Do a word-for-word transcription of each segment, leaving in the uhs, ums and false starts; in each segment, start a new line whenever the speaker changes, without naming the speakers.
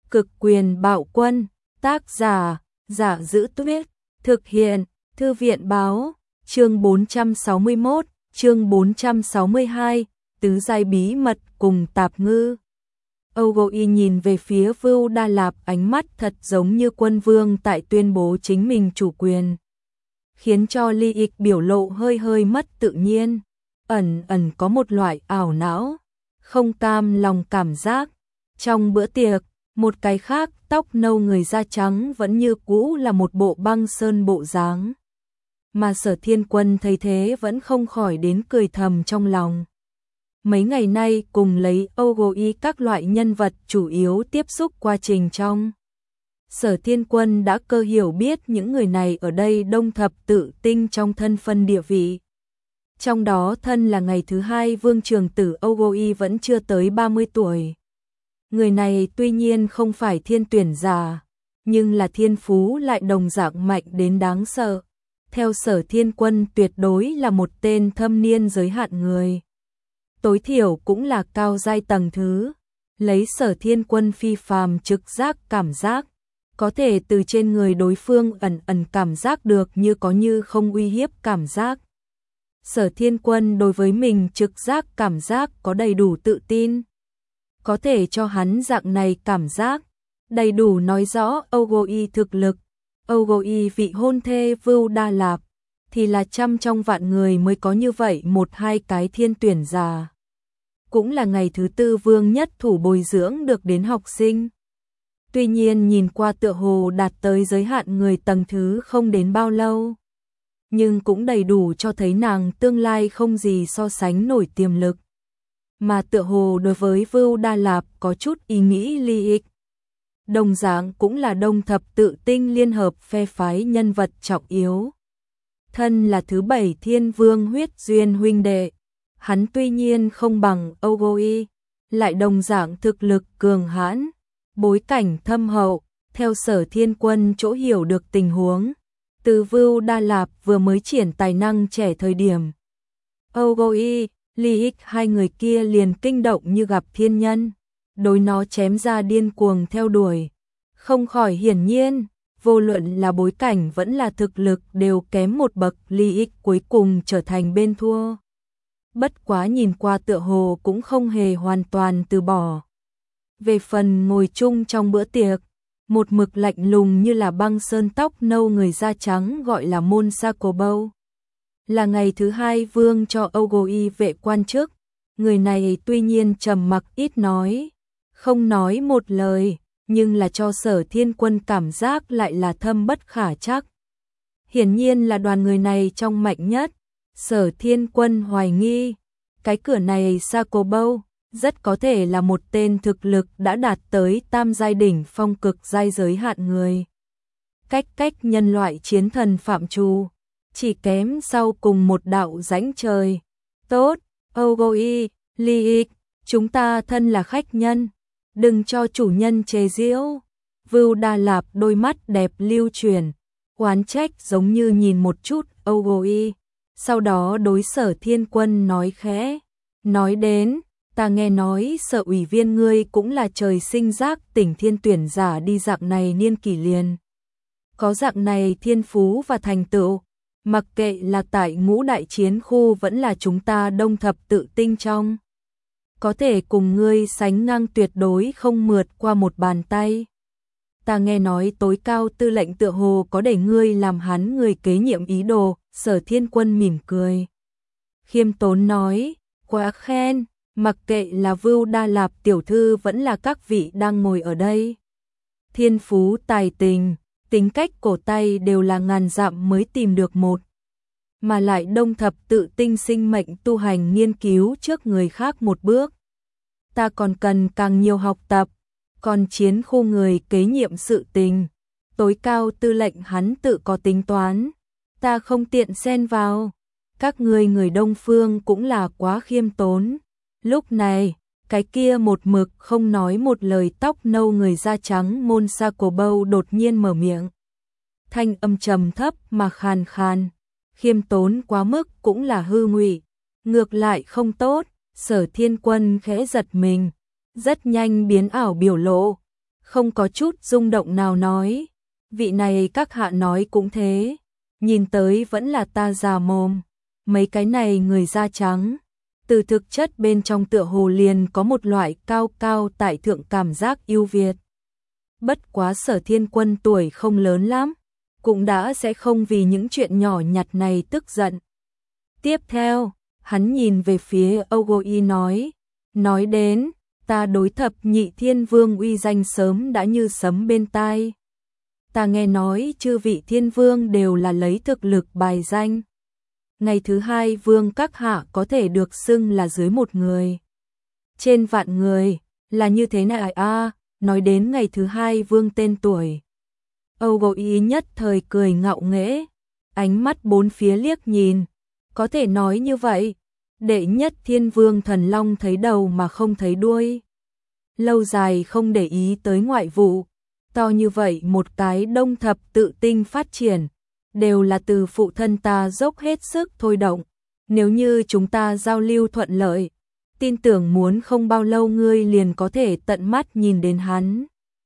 Cực quyền bạo quân, tác giả, Giả Dữ Tuyết, thực hiện, Thư viện báo, chương bốn trăm sáu mươi mốt, chương bốn trăm sáu mươi hai, tứ giai bí mật cùng tạp ngư. Âu Gô Y nhìn về phía Vưu Đa Lạp, ánh mắt thật giống như quân vương tại tuyên bố chính mình chủ quyền, khiến cho Ly Ịch biểu lộ hơi hơi mất tự nhiên, ẩn ẩn có một loại ảo não, không cam lòng cảm giác. Trong bữa tiệc, một cái khác tóc nâu người da trắng vẫn như cũ là một bộ băng sơn bộ dáng, mà Sở Thiên Quân thấy thế vẫn không khỏi đến cười thầm trong lòng. Mấy ngày nay cùng lấy Âu Gô Y các loại nhân vật chủ yếu tiếp xúc quá trình trong, Sở Thiên Quân đã cơ hiểu biết những người này ở đây đông thập tự tinh trong thân phân địa vị. Trong đó thân là ngày thứ hai vương trường tử Âu Gô Y vẫn chưa tới ba mươi tuổi. Người này tuy nhiên không phải thiên tuyển giả, nhưng là thiên phú lại đồng dạng mạnh đến đáng sợ. Theo Sở Thiên Quân tuyệt đối là một tên thâm niên giới hạn người. Tối thiểu cũng là cao giai tầng thứ. Lấy Sở Thiên Quân phi phàm trực giác cảm giác, có thể từ trên người đối phương ẩn ẩn cảm giác được như có như không uy hiếp cảm giác. Sở Thiên Quân đối với mình trực giác cảm giác có đầy đủ tự tin. Có thể cho hắn dạng này cảm giác, đầy đủ nói rõ Âu Gô Y thực lực. Âu Gô Y vị hôn thê Vưu Đa Lạp, thì là trăm trong vạn người mới có như vậy một hai cái thiên tuyển giả. Cũng là ngày thứ tư vương nhất thủ bồi dưỡng được đến học sinh. Tuy nhiên nhìn qua tựa hồ đạt tới giới hạn người tầng thứ không đến bao lâu, nhưng cũng đầy đủ cho thấy nàng tương lai không gì so sánh nổi tiềm lực. Mà tựa hồ đối với Vưu Đa Lạp có chút ý nghĩ ly ích. Đồng dạng cũng là đông thập tự tinh liên hợp phe phái nhân vật trọng yếu. Thân là thứ bảy thiên vương huyết duyên huynh đệ, hắn tuy nhiên không bằng Âu Gô Y, lại đồng dạng thực lực cường hãn, bối cảnh thâm hậu. Theo Sở Thiên Quân chỗ hiểu được tình huống, từ Vưu Đa Lạp vừa mới triển tài năng trẻ thời điểm, Âu Gô Y, Ly Ích hai người kia liền kinh động như gặp thiên nhân, đối nó chém ra điên cuồng theo đuổi. Không khỏi hiển nhiên, vô luận là bối cảnh vẫn là thực lực đều kém một bậc, Ly Ích cuối cùng trở thành bên thua. Bất quá nhìn qua tựa hồ cũng không hề hoàn toàn từ bỏ. Về phần ngồi chung trong bữa tiệc, một mực lạnh lùng như là băng sơn tóc nâu người da trắng gọi là Môn Sa Cổ Bâu, là ngày thứ hai vương cho Âu Gô Y vệ quan chức. Người này tuy nhiên trầm mặc ít nói, không nói một lời, nhưng là cho Sở Thiên Quân cảm giác lại là thâm bất khả trắc. Hiển nhiên là đoàn người này trong mạnh nhất. Sở Thiên Quân hoài nghi, cái cửa này Sa Cổ Bâu rất có thể là một tên thực lực đã đạt tới tam giai đỉnh phong cực giai giới hạn người. Cách cách nhân loại chiến thần phạm trù, chỉ kém sau cùng một đạo rãnh trời. Tốt, Âu Gô Y, Ly Ích, chúng ta thân là khách nhân, đừng cho chủ nhân chế giễu. Vưu Đa Lạp đôi mắt đẹp lưu chuyển, oán trách giống như nhìn một chút Âu Gô Y, sau đó đối Sở Thiên Quân nói khẽ, nói đến, ta nghe nói Sở ủy viên ngươi cũng là trời sinh giác tỉnh thiên tuyển giả đi, dạng này niên kỷ liền có dạng này thiên phú và thành tựu, mặc kệ là tại ngũ đại chiến khu vẫn là chúng ta đông thập tự tinh trong, có thể cùng ngươi sánh ngang tuyệt đối không mượt qua một bàn tay. Ta nghe nói tối cao tư lệnh tựa hồ có để ngươi làm hắn người kế nhiệm ý đồ. Sở Thiên Quân mỉm cười, khiêm tốn nói, quá khen, mặc kệ là Vưu Đa Lạp tiểu thư vẫn là các vị đang ngồi ở đây, thiên phú tài tình, tính cách cổ tay đều là ngàn dặm mới tìm được một, mà lại đông thập tự tinh sinh mệnh tu hành nghiên cứu trước người khác một bước. Ta còn cần càng nhiều học tập, còn chiến khu người kế nhiệm sự tình, tối cao tư lệnh hắn tự có tính toán, ta không tiện xen vào. Các ngươi người Đông Phương cũng là quá khiêm tốn. Lúc này, cái kia một mực không nói một lời tóc nâu người da trắng Môn Sa Cổ Bâu đột nhiên mở miệng. Thanh âm trầm thấp mà khàn khàn, khiêm tốn quá mức cũng là hư ngụy, ngược lại không tốt. Sở Thiên Quân khẽ giật mình, rất nhanh biến ảo biểu lộ, không có chút rung động nào nói, vị này các hạ nói cũng thế, nhìn tới vẫn là ta già mồm, mấy cái này người da trắng, từ thực chất bên trong tựa hồ liền có một loại cao cao tại thượng cảm giác yêu Việt. Bất quá Sở Thiên Quân tuổi không lớn lắm, cũng đã sẽ không vì những chuyện nhỏ nhặt này tức giận. Tiếp theo, hắn nhìn về phía Ogoi nói, nói đến, ta đối thập nhị thiên vương uy danh sớm đã như sấm bên tai. Ta nghe nói chư vị thiên vương đều là lấy thực lực bài danh. Ngày thứ hai vương các hạ có thể được xưng là dưới một người. Trên vạn người, là như thế này à, nói đến ngày thứ hai vương tên tuổi. Ogoi nhất thời cười ngạo nghễ, ánh mắt bốn phía liếc nhìn, có thể nói như vậy, đệ nhất thiên vương thần long thấy đầu mà không thấy đuôi. Lâu dài không để ý tới ngoại vụ, to như vậy một cái đông thập tự tinh phát triển, đều là từ phụ thân ta dốc hết sức thôi động, nếu như chúng ta giao lưu thuận lợi, tin tưởng muốn không bao lâu ngươi liền có thể tận mắt nhìn đến hắn.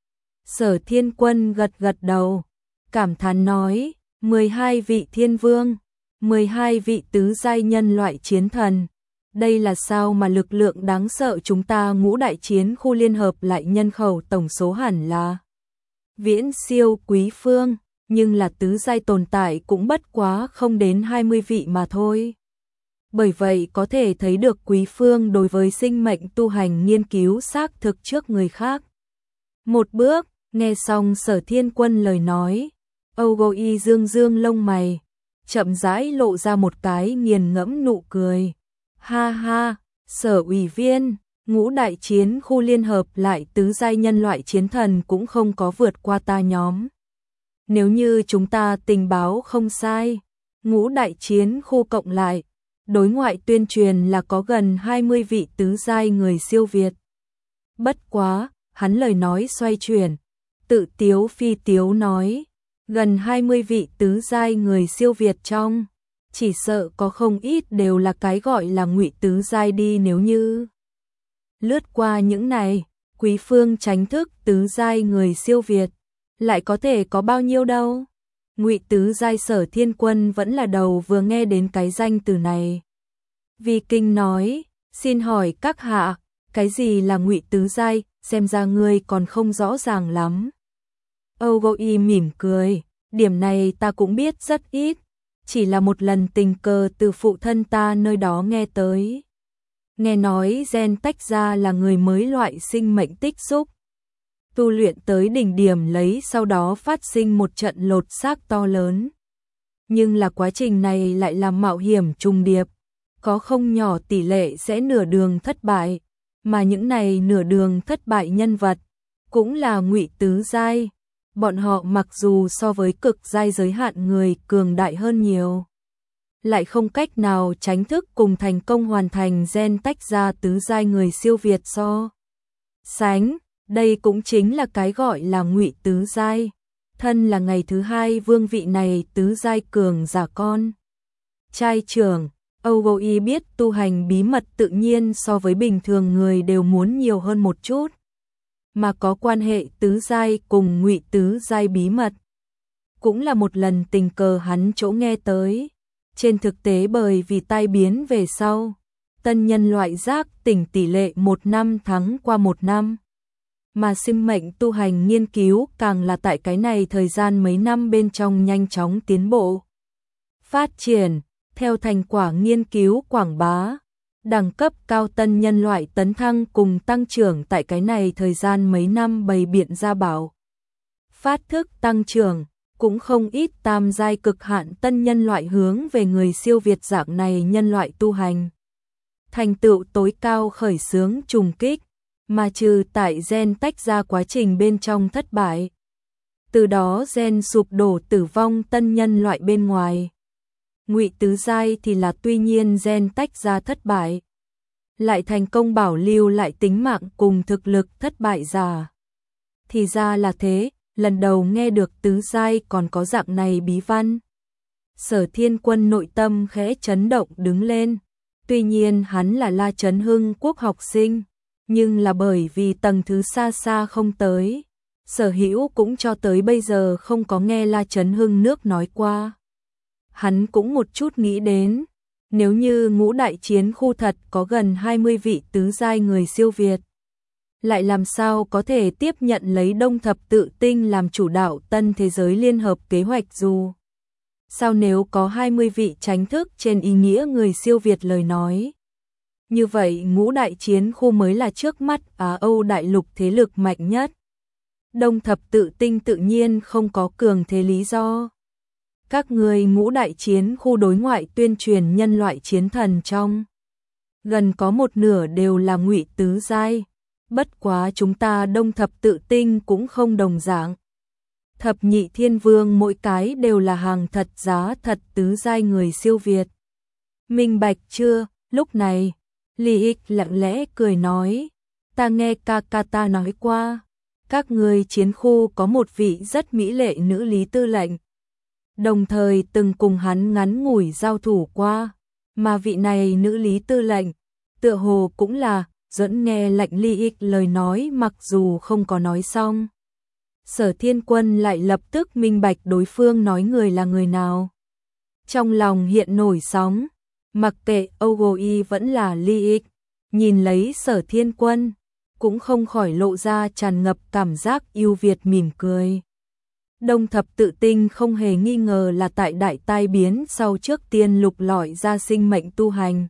Sở Thiên Quân gật gật đầu, cảm thán nói, mười hai vị thiên vương, mười hai vị tứ giai nhân loại chiến thần. Đây là sao mà lực lượng đáng sợ, chúng ta ngũ đại chiến khu liên hợp lại nhân khẩu tổng số hẳn là viễn siêu Quý Phương, nhưng là tứ giai tồn tại cũng bất quá không đến hai mươi vị mà thôi. Bởi vậy có thể thấy được Quý Phương đối với sinh mệnh tu hành nghiên cứu xác thực trước người khác. Một bước, nghe xong Sở Thiên Quân lời nói, Ogoi dương dương lông mày, chậm rãi lộ ra một cái nghiền ngẫm nụ cười. Ha ha, Sở ủy viên, ngũ đại chiến khu liên hợp lại tứ giai nhân loại chiến thần cũng không có vượt qua ta nhóm. Nếu như chúng ta tình báo không sai, ngũ đại chiến khu cộng lại, đối ngoại tuyên truyền là có gần hai mươi vị tứ giai người siêu việt. Bất quá, hắn lời nói xoay chuyển, tự tiếu phi tiếu nói, gần hai mươi vị tứ giai người siêu việt trong, chỉ sợ có không ít đều là cái gọi là ngụy tứ giai đi, nếu như lướt qua những này, Quý Phương tránh thức tứ giai người siêu việt, lại có thể có bao nhiêu đâu. Ngụy tứ giai Sở Thiên Quân vẫn là đầu vừa nghe đến cái danh từ này. Vi Kinh nói, xin hỏi các hạ, cái gì là ngụy tứ giai, xem ra ngươi còn không rõ ràng lắm. Ogoi mỉm cười, điểm này ta cũng biết rất ít, chỉ là một lần tình cờ từ phụ thân ta nơi đó nghe tới. Nghe nói gen tách ra là người mới loại sinh mệnh tích xúc, tu luyện tới đỉnh điểm lấy sau đó phát sinh một trận lột xác to lớn. Nhưng là quá trình này lại là mạo hiểm trùng điệp, có không nhỏ tỷ lệ sẽ nửa đường thất bại, mà những này nửa đường thất bại nhân vật cũng là ngụy tứ giai. Bọn họ mặc dù so với cực giai giới hạn người cường đại hơn nhiều, lại không cách nào tránh thức cùng thành công hoàn thành gen tách ra tứ giai người siêu việt so sánh. Đây cũng chính là cái gọi là ngụy tứ giai. Thân là ngày thứ hai vương vị này tứ giai cường giả con trai trưởng, Ogoi biết tu hành bí mật tự nhiên so với bình thường người đều muốn nhiều hơn một chút, mà có quan hệ tứ giai cùng ngụy tứ giai bí mật, cũng là một lần tình cờ hắn chỗ nghe tới. Trên thực tế bởi vì tai biến về sau, tân nhân loại giác tỉnh tỷ lệ một năm thắng qua một năm, mà sinh mệnh tu hành nghiên cứu càng là tại cái này thời gian mấy năm bên trong nhanh chóng tiến bộ, phát triển, theo thành quả nghiên cứu quảng bá, đẳng cấp cao tân nhân loại tấn thăng cùng tăng trưởng tại cái này thời gian mấy năm bày biện ra bảo. Phát thức tăng trưởng, cũng không ít tam giai cực hạn tân nhân loại hướng về người siêu việt dạng này nhân loại tu hành. Thành tựu tối cao khởi xướng trùng kích, mà trừ tại gen tách ra quá trình bên trong thất bại. Từ đó gen sụp đổ tử vong tân nhân loại bên ngoài. Ngụy tứ giai thì là tuy nhiên gen tách ra thất bại, lại thành công bảo lưu lại tính mạng cùng thực lực thất bại giả. Thì ra là thế, lần đầu nghe được tứ giai còn có dạng này bí văn. Sở Thiên Quân nội tâm khẽ chấn động đứng lên, tuy nhiên hắn là La Trấn Hưng quốc học sinh, nhưng là bởi vì tầng thứ xa xa không tới, Sở Hữu cũng cho tới bây giờ không có nghe La Chấn Hưng nước nói qua. Hắn cũng một chút nghĩ đến, nếu như ngũ đại chiến khu thật có gần hai mươi vị tứ giai người siêu việt, lại làm sao có thể tiếp nhận lấy Đông Thập Tự Tinh làm chủ đạo tân thế giới liên hợp kế hoạch dù. Sao nếu có hai mươi vị tránh thức trên ý nghĩa người siêu việt lời nói. Như vậy ngũ đại chiến khu mới là trước mắt Á Âu đại lục thế lực mạnh nhất. Đông Thập Tự Tinh tự nhiên không có cường thế lý do. Các người ngũ đại chiến khu đối ngoại tuyên truyền nhân loại chiến thần trong. Gần có một nửa đều là ngụy tứ giai. Bất quá chúng ta Đông Thập Tự Tinh cũng không đồng dạng. Thập nhị thiên vương mỗi cái đều là hàng thật giá thật tứ giai người siêu việt. Minh bạch chưa? Lúc này, Lý Ích lặng lẽ cười nói, ta nghe ca ca ta nói qua, các người chiến khu có một vị rất mỹ lệ nữ lý tư lệnh. Đồng thời từng cùng hắn ngắn ngủi giao thủ qua, mà vị này nữ lý tư lệnh, tựa hồ cũng là dẫn nghe lệnh Lý Ích lời nói mặc dù không có nói xong. Sở Thiên Quân lại lập tức minh bạch đối phương nói người là người nào. Trong lòng hiện nổi sóng, mặc kệ Ogoi vẫn là Lý Ích, nhìn lấy Sở Thiên Quân, cũng không khỏi lộ ra tràn ngập cảm giác yêu Việt mỉm cười. Đông Thập Tự Tinh không hề nghi ngờ là tại đại tai biến sau trước tiên lục lọi ra sinh mệnh tu hành.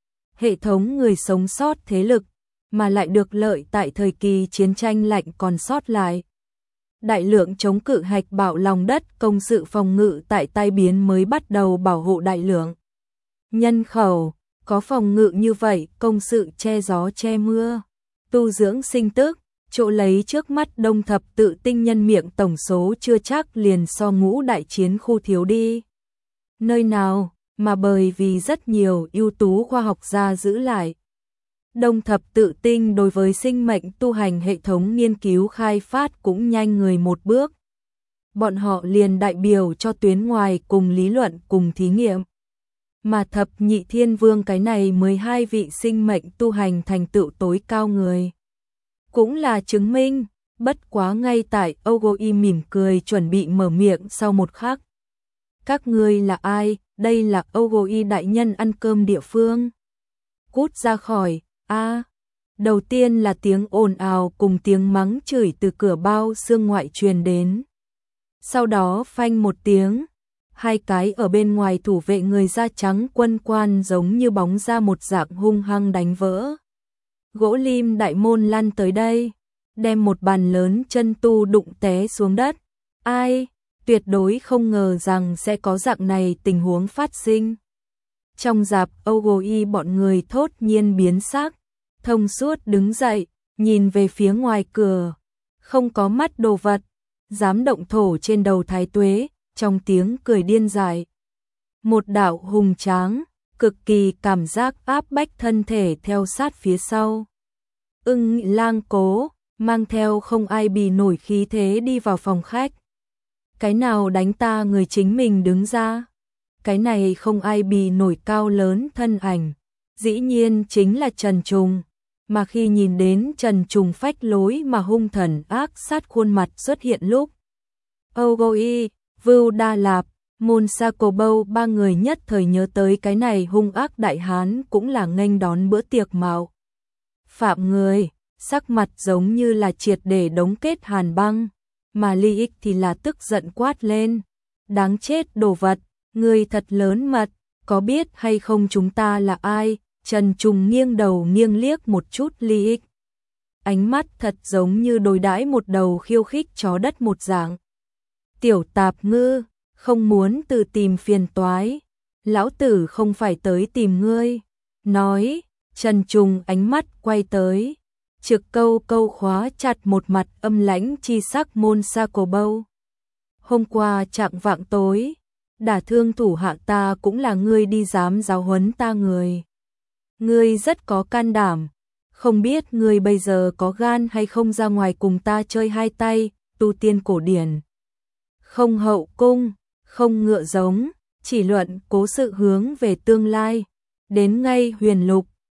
Hệ thống người sống sót thế lực, mà lại được lợi tại thời kỳ chiến tranh lạnh còn sót lại. Đại lượng chống cự hạch bạo lòng đất công sự phòng ngự tại tai biến mới bắt đầu bảo hộ đại lượng. Nhân khẩu, có phòng ngự như vậy, công sự che gió che mưa, tu dưỡng sinh tức, chỗ lấy trước mắt Đông Thập Tự Tinh nhân miệng tổng số chưa chắc liền so ngũ đại chiến khu thiếu đi. Nơi nào, mà bởi vì rất nhiều ưu tú khoa học gia giữ lại. Đông Thập Tự Tinh đối với sinh mệnh tu hành hệ thống nghiên cứu khai phát cũng nhanh người một bước. Bọn họ liền đại biểu cho tuyến ngoài cùng lý luận cùng thí nghiệm. Mà thập nhị thiên vương cái này mười hai vị sinh mệnh tu hành thành tựu tối cao người. Cũng là chứng minh, bất quá ngay tại Ogoi mỉm cười chuẩn bị mở miệng sau một khắc. Các ngươi là ai? Đây là Ogoi đại nhân ăn cơm địa phương. Cút ra khỏi, a à. Đầu tiên là tiếng ồn ào cùng tiếng mắng chửi từ cửa bao xương ngoại truyền đến. Sau đó phanh một tiếng, hai cái ở bên ngoài thủ vệ người da trắng quân quan giống như bóng ra một dạng hung hăng đánh vỡ. Gỗ lim đại môn lăn tới đây, đem một bàn lớn chân tu đụng té xuống đất. Ai, tuyệt đối không ngờ rằng sẽ có dạng này tình huống phát sinh. Trong dạp Ogoi bọn người thốt nhiên biến sắc, thông suốt đứng dậy, nhìn về phía ngoài cửa, không có mắt đồ vật, dám động thổ trên đầu thái tuế, trong tiếng cười điên dại. Một đạo hùng tráng, cực kỳ cảm giác áp bách thân thể theo sát phía sau. Ưng Lang Cố, mang theo không ai bì nổi khí thế đi vào phòng khách. Cái nào đánh ta người chính mình đứng ra. Cái này không ai bì nổi cao lớn thân ảnh, dĩ nhiên chính là Trần Trùng. Mà khi nhìn đến Trần Trùng phách lối mà hung thần ác sát khuôn mặt xuất hiện lúc, Ogoi, Vưu Đa Lạp, Môn Sa Cổ Bâu ba người nhất thời nhớ tới cái này hung ác đại hán cũng là nghênh đón bữa tiệc mạo phạm người, sắc mặt giống như là triệt để đóng kết hàn băng, mà Lý Ích thì là tức giận quát lên, đáng chết đồ vật, người thật lớn mật, có biết hay không chúng ta là ai? Trần Trùng nghiêng đầu nghiêng liếc một chút Lý Ích. Ánh mắt thật giống như đối đãi một đầu khiêu khích chó đất một dạng. Tiểu tạp ngư, không muốn tự tìm phiền toái, lão tử không phải tới tìm ngươi. Nói, Trần Trùng ánh mắt quay tới, trực câu câu khóa chặt một mặt âm lãnh chi sắc Môn Sa Cổ Bâu. Hôm qua chạng vạng tối, đả thương thủ hạ ta cũng là ngươi đi dám giáo huấn ta người. Ngươi rất có can đảm, không biết ngươi bây giờ có gan hay không ra ngoài cùng ta chơi hai tay, tu tiên cổ điển. Không hậu cung, không ngựa giống, chỉ luận cố sự hướng về tương lai, đến ngay huyền lục,